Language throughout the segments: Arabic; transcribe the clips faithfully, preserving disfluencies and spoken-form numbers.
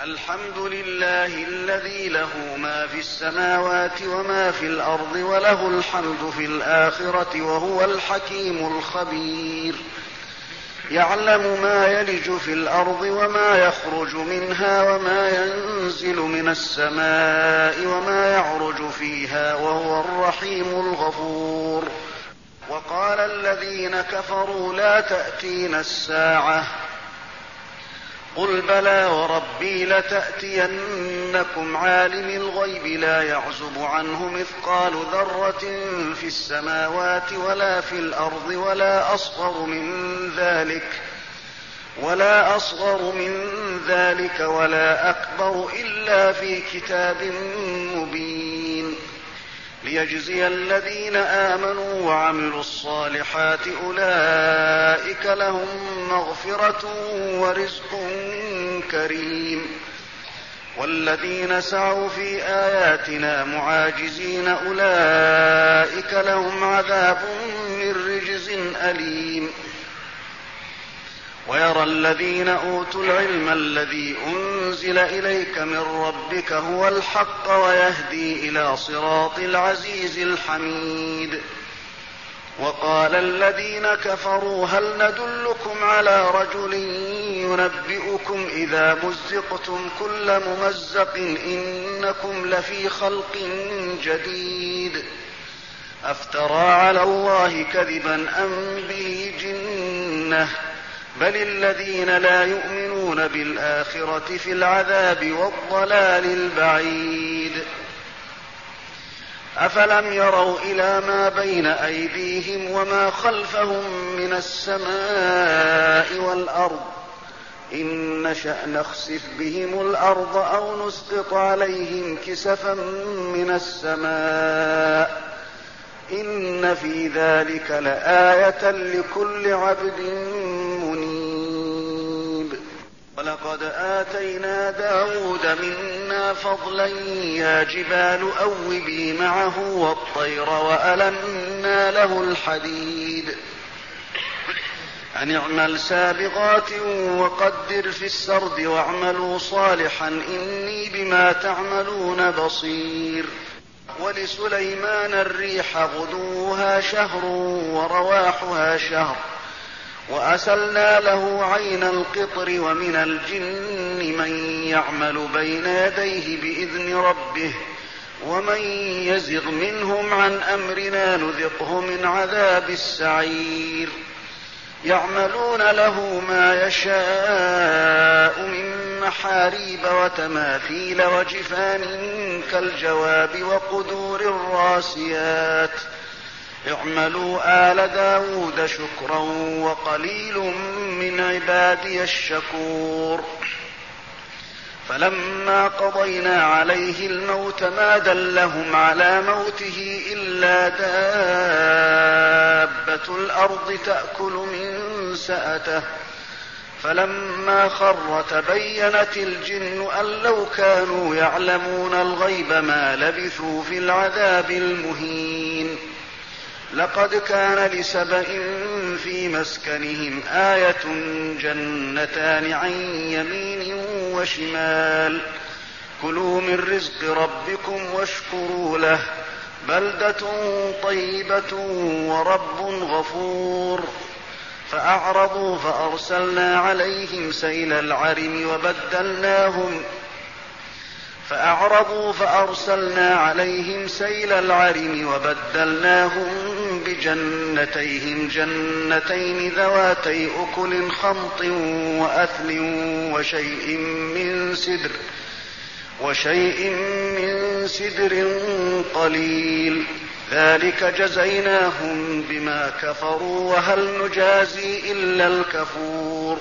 الحمد لله الذي له ما في السماوات وما في الأرض وله الحمد في الآخرة وهو الحكيم الخبير. يعلم ما يلج في الأرض وما يخرج منها وما ينزل من السماء وما يعرج فيها وهو الرحيم الغفور. وقال الذين كفروا لا تأتينا الساعة قل بلى وربي لتأتينكم عالم الغيب لا يعزب عنه مثقال ذرة في السماوات ولا في الأرض ولا أصغر من ذلك ولا أصغر من ذلك ولا أكبر إلا في كتاب مبين ليجزي الذين آمنوا وعملوا الصالحات أولئك لهم مغفرة ورزق كريم. والذين سعوا في آياتنا معاجزين أولئك لهم عذاب من رجز أليم. ويرى الذين أوتوا العلم الذي أنزل إليك من ربك هو الحق ويهدي إلى صراط العزيز الحميد. وقال الذين كفروا هل ندلكم على رجل ينبئكم إذا مزقتم كل ممزق إنكم لفي خلق جديد أفترى على الله كذبا أم به جنة بل الذين لا يؤمنون بالآخرة في العذاب والضلال البعيد. أفلم يروا إلى ما بين أيديهم وما خلفهم من السماء والأرض إن نشأ نخسف بهم الأرض أو نسقط عليهم كسفا من السماء إن في ذلك لآية لكل عبد منيب. ولقد آتينا داود منا فضلا يا جبال أوبي معه والطير وألنا له الحديد أن اعمل سابغات وقدر في السرد واعملوا صالحا إني بما تعملون بصير. ولسليمان الريح غدوها شهر ورواحها شهر وأسلنا له عين القطر ومن الجن من يعمل بين يديه بإذن ربه ومن يزغ منهم عن أمرنا نذقه من عذاب السعير. يعملون له ما يشاء من محاريب وتماثيل وجفان كالجواب وقدور الراسيات اعملوا آل داود شكرا وقليل من عبادي الشكور. فلما قضينا عليه الموت ما دلهم على موته إلا دابة الأرض تأكل من سأته فلما خر تبينت الجن أن لو كانوا يعلمون الغيب ما لبثوا في العذاب المهين. لقد كان لسبإ في مسكنهم آية جنتان عن يمين وشمال كلوا من رزق ربكم واشكروا له بلدة طيبة ورب غفور. فأعرضوا فأرسلنا عليهم سيل العرم وبدلناهم فأعرضوا فأرسلنا عليهم سيل العرم وبدلناهم بجنتيهم جنتين ذواتي أكل خمط وأثل وشيء من سدر وشيء من سدر قليل ذلك جزيناهم بما كفروا وهل نجازي إلا الكفور.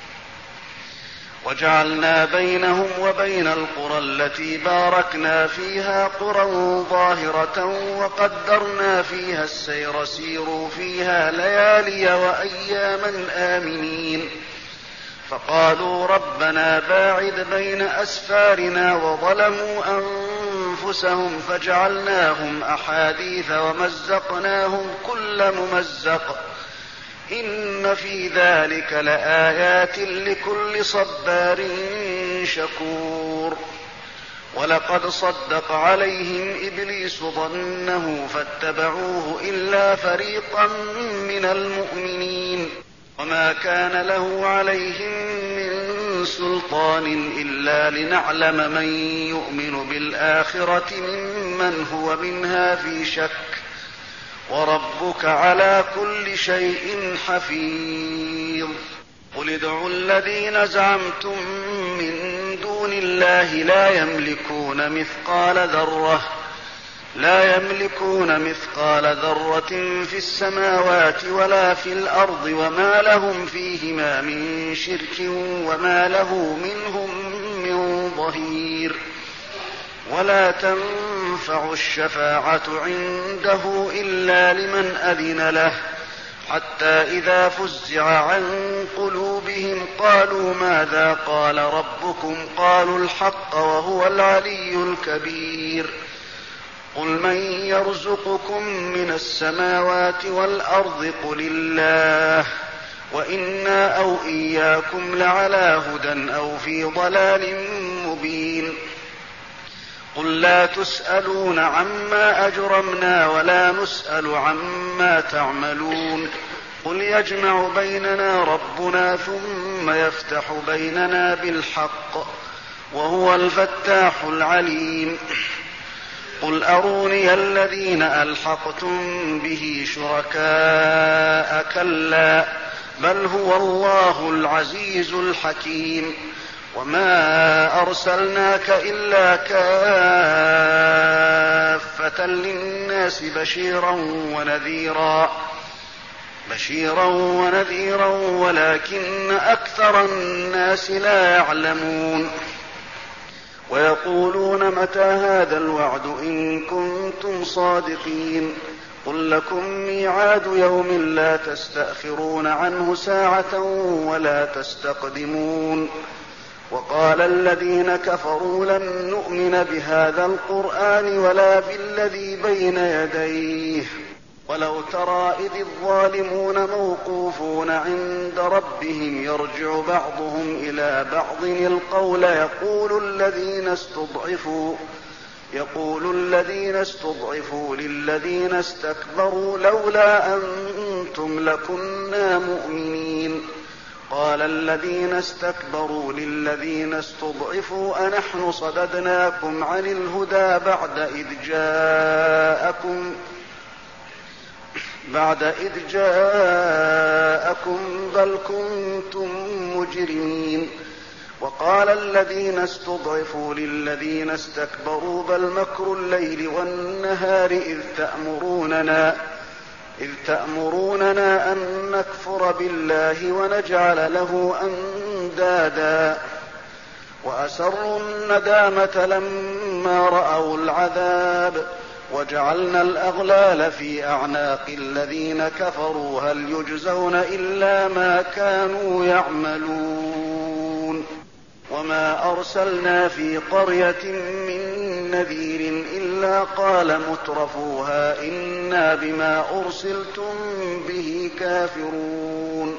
وجعلنا بينهم وبين القرى التي باركنا فيها قرى ظاهرة وقدرنا فيها السير سيروا فيها ليالي وأياما آمنين. فقالوا ربنا باعد بين أسفارنا وظلموا أنفسهم فجعلناهم أحاديث ومزقناهم كل ممزق إن في ذلك لآيات لكل صبار شكور. ولقد صدق عليهم إبليس ظنه فاتبعوه إلا فريقا من المؤمنين وما كان له عليهم من سلطان إلا لنعلم من يؤمن بالآخرة ممن هو منها في شك وربك على كل شيء حفيظ. قل ادعوا الذين زعمتم من دون الله لا يملكون مثقال ذرة لا يملكون مثقال ذرة في السماوات ولا في الأرض وما لهم فيهما من شرك وما له منهم من ظهير. ولا تنفع الشفاعة عنده إلا لمن أذن له حتى إذا فزع عن قلوبهم قالوا ماذا قال ربكم قالوا الحق وهو العلي الكبير. قل من يرزقكم من السماوات والأرض قل الله وإنا أو إياكم لعلى هدى أو في ضلال مبين. قل لا تسألون عما أجرمنا ولا نسأل عما تعملون. قل يجمع بيننا ربنا ثم يفتح بيننا بالحق وهو الفتاح العليم. قل أروني الذين ألحقتم به شركاء كلا بل هو الله العزيز الحكيم. وما أرسلناك إلا كافة للناس بشيرا ونذيرا بشيرا ونذيرا ولكن أكثر الناس لا يعلمون. ويقولون متى هذا الوعد إن كنتم صادقين. قل لكم ميعاد يوم لا تستأخرون عنه ساعة ولا تستقدمون. وقال الذين كفروا لن نؤمن بهذا القرآن ولا بالذي بين يديه ولو ترى إذ الظالمون موقوفون عند ربهم يرجع بعضهم إلى بعض القول يقول الذين استضعفوا يقول الذين استضعفوا للذين استكبروا لولا أنتم لكنا مؤمنين. قال الذين استكبروا للذين استضعفوا أنحن صددناكم عن الهدى بعد إذ جاءكم بعد إذ جاءكم بل كنتم مجرمين. وقال الذين استضعفوا للذين استكبروا بل مكر الليل والنهار إذ تأمروننا إذ تأمروننا أن نكفر بالله ونجعل له أندادا. وأسروا الندامة لما رأوا العذاب وجعلنا الأغلال في أعناق الذين كفروا هل يجزون إلا ما كانوا يعملون. وما أرسلنا في قرية من نذير إلا قال مترفوها إنا بما أرسلتم به كافرون.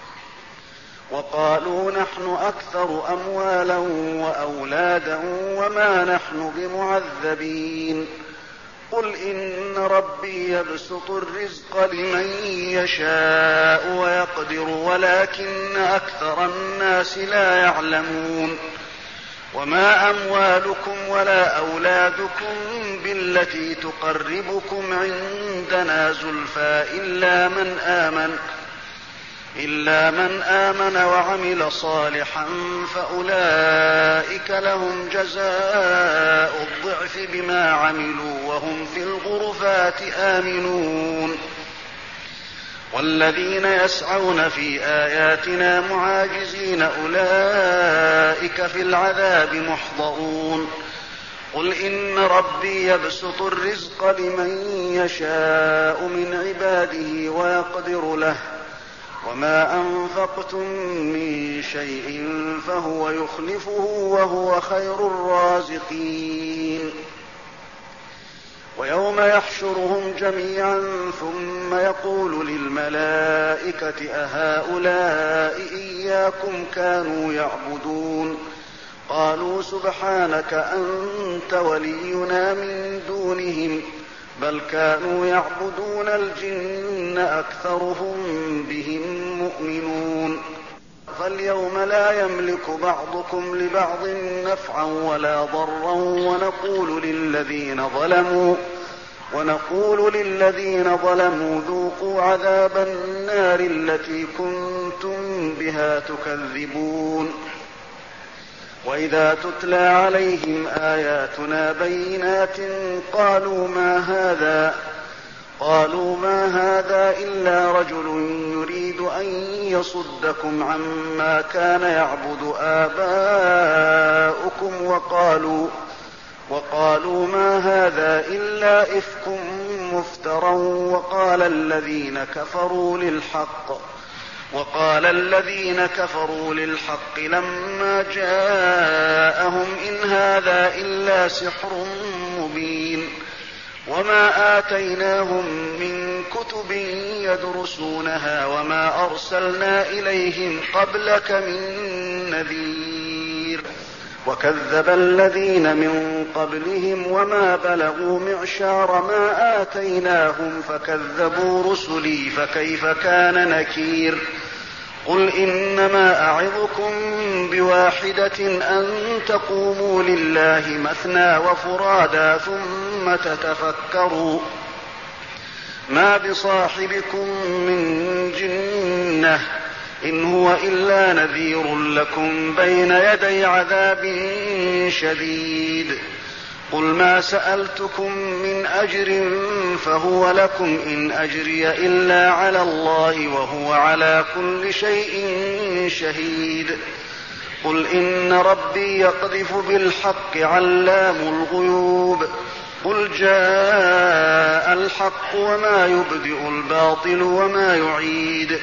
وقالوا نحن أكثر أموالا وأولادا وما نحن بمعذبين. قل إن ربي يبسط الرزق لمن يشاء ويقدر ولكن أكثر الناس لا يعلمون. وما أموالكم ولا أولادكم بالتي تقربكم عندنا زلفى إلا من آمن إلا من آمن وعمل صالحا فأولئك لهم جزاء الضعف بما عملوا وهم في الغرفات آمنون. والذين يسعون في آياتنا معاجزين أولئك في العذاب محضرون. قل إن ربي يبسط الرزق لمن يشاء من عباده ويقدر له وما أنفقتم من شيء فهو يخلفه وهو خير الرازقين. ويوم يحشرهم جميعا ثم يقول للملائكة أهؤلاء إياكم كانوا يعبدون قالوا سبحانك أنت ولينا من دونهم بل كانوا يعبدون الجن أكثرهم بهم مؤمنون فاليوم لا يملك بعضكم لبعض نفعا ولا ضرا ونقول للذين ظلموا ونقول للذين ظلموا ذوقوا عذاب النار التي كنتم بها تكذبون وإذا تتلى عليهم آياتنا بينات قالوا ما هذا قالوا ما هذا إلا رجل يريد أن يصدكم عما كان يعبد آباؤكم وقالوا وقالوا ما هذا إلا إفك مفترى وقال الذين كفروا للحق وقال الذين كفروا للحق لما جاءهم إن هذا إلا سحر مبين وما آتيناهم من كتب يدرسونها وما أرسلنا إليهم قبلك من نذير وكذب الذين من قبلهم وما بلغوا معشار ما آتيناهم فكذبوا رسلي فكيف كان نكير قل إنما أعظكم بواحدة أن تقوموا لله مثنى وفرادا ثم تتفكروا ما بصاحبكم من جنة إن هو إلا نذير لكم بين يدي عذاب شديد قل ما سألتكم من أجر فهو لكم إن أجري إلا على الله وهو على كل شيء شهيد قل إن ربي يقذف بالحق علام الغيوب قل جاء الحق وما يبدئ الباطل وما يعيد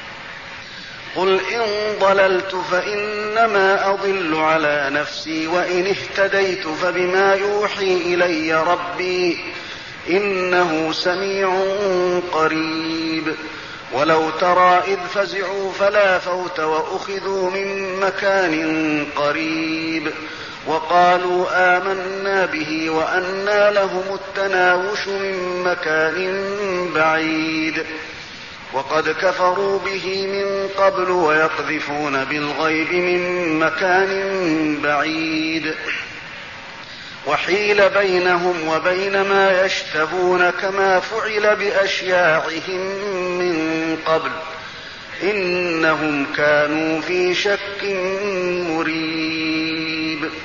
قل إن ضللت فإنما أضل على نفسي وإن اهتديت فبما يوحي إلي ربي إنه سميع قريب ولو ترى إذ فزعوا فلا فوت وأخذوا من مكان قريب وقالوا آمنا به وأنى لهم التناوش من مكان بعيد وقد كفروا به من قبل ويقذفون بالغيب من مكان بعيد وحيل بينهم وبين ما يشتهون كما فعل بأشياعهم من قبل إنهم كانوا في شك